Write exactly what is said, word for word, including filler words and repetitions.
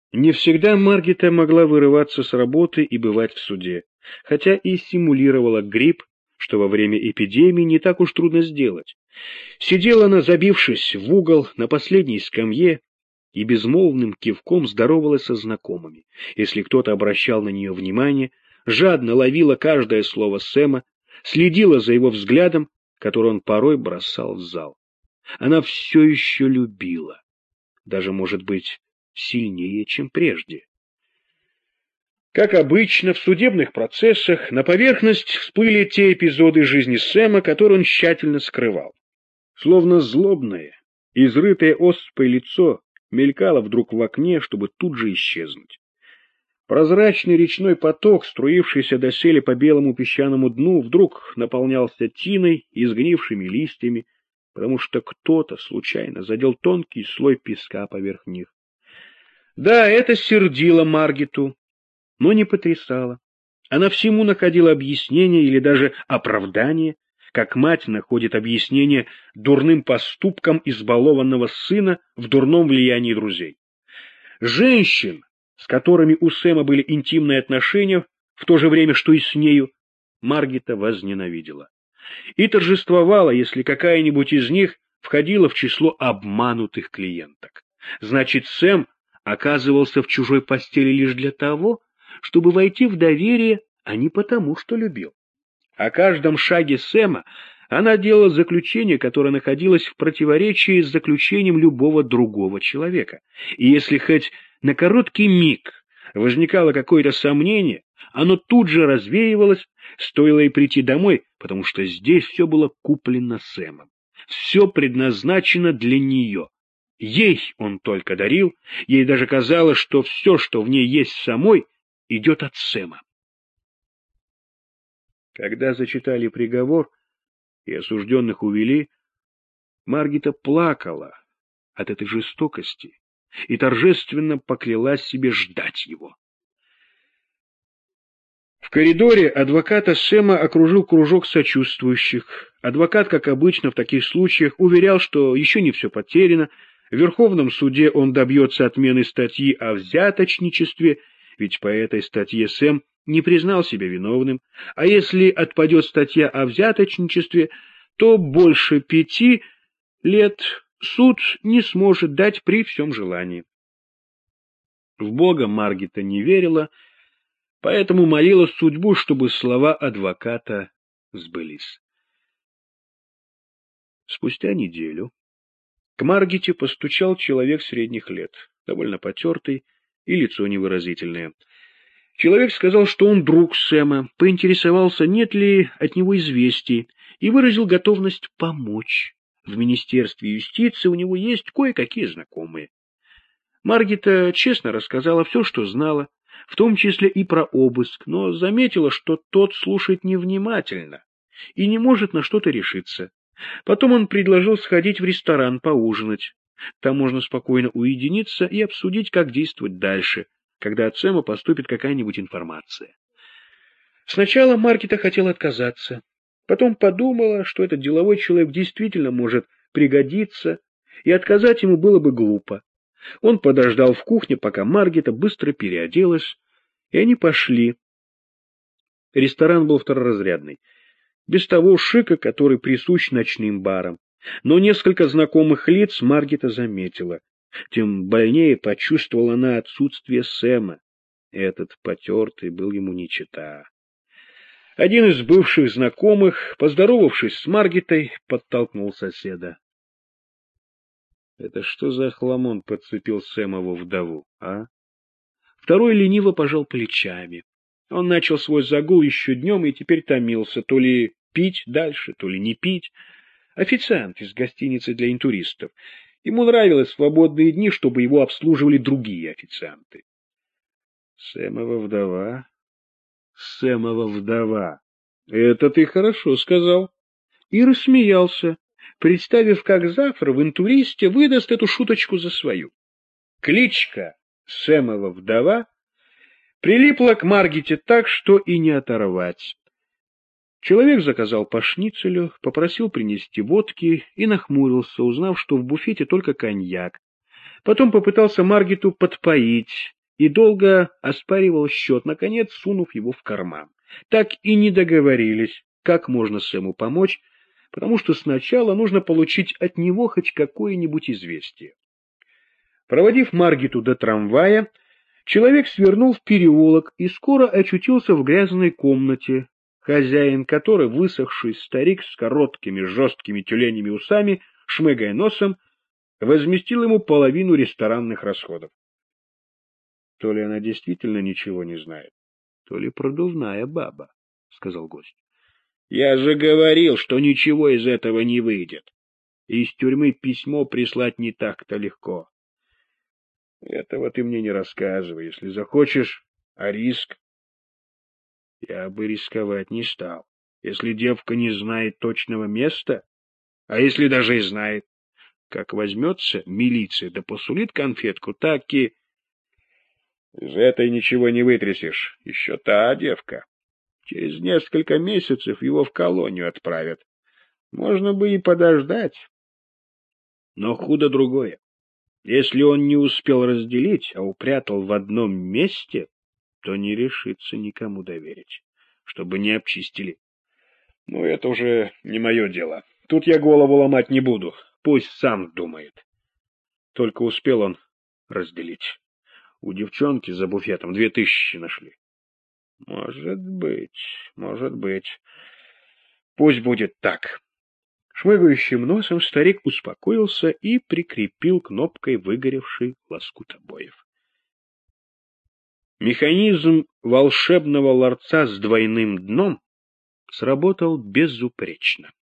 Не всегда Маргита могла вырываться с работы и бывать в суде, хотя и симулировала грипп, что во время эпидемии не так уж трудно сделать. Сидела она, забившись в угол на последней скамье, и безмолвным кивком здоровалась со знакомыми. Если кто-то обращал на нее внимание, жадно ловила каждое слово Сэма, следила за его взглядом, который он порой бросал в зал. Она все еще любила, даже, может быть, сильнее, чем прежде. Как обычно, в судебных процессах на поверхность всплыли те эпизоды жизни Сэма, которые он тщательно скрывал. Словно злобное, изрытое оспой лицо мелькало вдруг в окне, чтобы тут же исчезнуть. Прозрачный речной поток, струившийся доселе по белому песчаному дну, вдруг наполнялся тиной и сгнившими листьями, потому что кто-то случайно задел тонкий слой песка поверх них. Да, это сердило Маргиту, но не потрясало. Она всему находила объяснение или даже оправдание, как мать находит объяснение дурным поступкам избалованного сына в дурном влиянии друзей. Женщин, с которыми у Сэма были интимные отношения, в то же время, что и с нею, Маргита возненавидела. И торжествовала, если какая-нибудь из них входила в число обманутых клиенток. Значит, Сэм оказывался в чужой постели лишь для того, чтобы войти в доверие, а не потому, что любил. О каждом шаге Сэма она делала заключение, которое находилось в противоречии с заключением любого другого человека. И если хоть на короткий миг возникало какое-то сомнение, оно тут же развеивалось, стоило ей прийти домой, потому что здесь все было куплено Сэмом. Все предназначено для нее. Ей он только дарил, ей даже казалось, что все, что в ней есть самой, идет от Сэма. Когда зачитали приговор и осужденных увели, Маргита плакала от этой жестокости и торжественно поклялась себе ждать его. В коридоре адвоката Сэма окружил кружок сочувствующих. Адвокат, как обычно в таких случаях, уверял, что еще не все потеряно. В Верховном суде он добьется отмены статьи о взяточничестве, ведь по этой статье Сэм не признал себя виновным, а если отпадет статья о взяточничестве, то больше пяти лет суд не сможет дать при всем желании. В Бога Маргита не верила, поэтому молила судьбу, чтобы слова адвоката сбылись. Спустя неделю к Маргите постучал человек средних лет, довольно потертый и лицо невыразительное. Человек сказал, что он друг Сэма, поинтересовался, нет ли от него известий, и выразил готовность помочь. В Министерстве юстиции у него есть кое-какие знакомые. Маргита честно рассказала все, что знала, в том числе и про обыск, но заметила, что тот слушает невнимательно и не может на что-то решиться. Потом он предложил сходить в ресторан поужинать. Там можно спокойно уединиться и обсудить, как действовать дальше, когда от Сэма поступит какая-нибудь информация. Сначала Маргита хотела отказаться, потом подумала, что этот деловой человек действительно может пригодиться, и отказать ему было бы глупо. Он подождал в кухне, пока Маргита быстро переоделась, и они пошли. Ресторан был второразрядный, без того шика, который присущ ночным барам. Но несколько знакомых лиц Маргита заметила. Тем больнее почувствовала она отсутствие Сэма. Этот потертый был ему не чета. Один из бывших знакомых, поздоровавшись с Маргитой, подтолкнул соседа. — Это что за хламон подцепил Сэмову вдову, а? Второй лениво пожал плечами. Он начал свой загул еще днем и теперь томился, то ли пить дальше, то ли не пить. Официант из гостиницы для интуристов. Ему нравилось свободные дни, чтобы его обслуживали другие официанты. Сэмова вдова, Сэмова вдова. Это ты хорошо сказал. И рассмеялся, представив, как завтра в интуристе выдаст эту шуточку за свою. Кличка Сэмова вдова прилипла к Маргите так, что и не оторвать. Человек заказал по шницелю, попросил принести водки и нахмурился, узнав, что в буфете только коньяк. Потом попытался Маргиту подпоить, и долго оспаривал счет, наконец сунув его в карман. Так и не договорились, как можно Сэму помочь, потому что сначала нужно получить от него хоть какое-нибудь известие. Проводив Маргиту до трамвая, человек свернул в переулок и скоро очутился в грязной комнате, хозяин которой, высохший старик с короткими жесткими тюленями усами, шмыгая носом, возместил ему половину ресторанных расходов. То ли она действительно ничего не знает, то ли продувная баба, — сказал гость. — Я же говорил, что ничего из этого не выйдет. Из тюрьмы письмо прислать не так-то легко. Этого ты мне не рассказывай. Если захочешь, а риск? Я бы рисковать не стал. Если девка не знает точного места, а если даже и знает, как возьмется милиция да посулит конфетку, так и... Из этой ничего не вытрясешь. Еще та девка. Через несколько месяцев его в колонию отправят. Можно бы и подождать. Но худо другое. Если он не успел разделить, а упрятал в одном месте, то не решится никому доверить, чтобы не обчистили. Ну, это уже не мое дело. Тут я голову ломать не буду. Пусть сам думает. Только успел он разделить. У девчонки за буфетом две тысячи нашли. Может быть, может быть. Пусть будет так. Шмыгающим носом старик успокоился и прикрепил кнопкой выгоревший лоскут обоев. Механизм волшебного ларца с двойным дном сработал безупречно.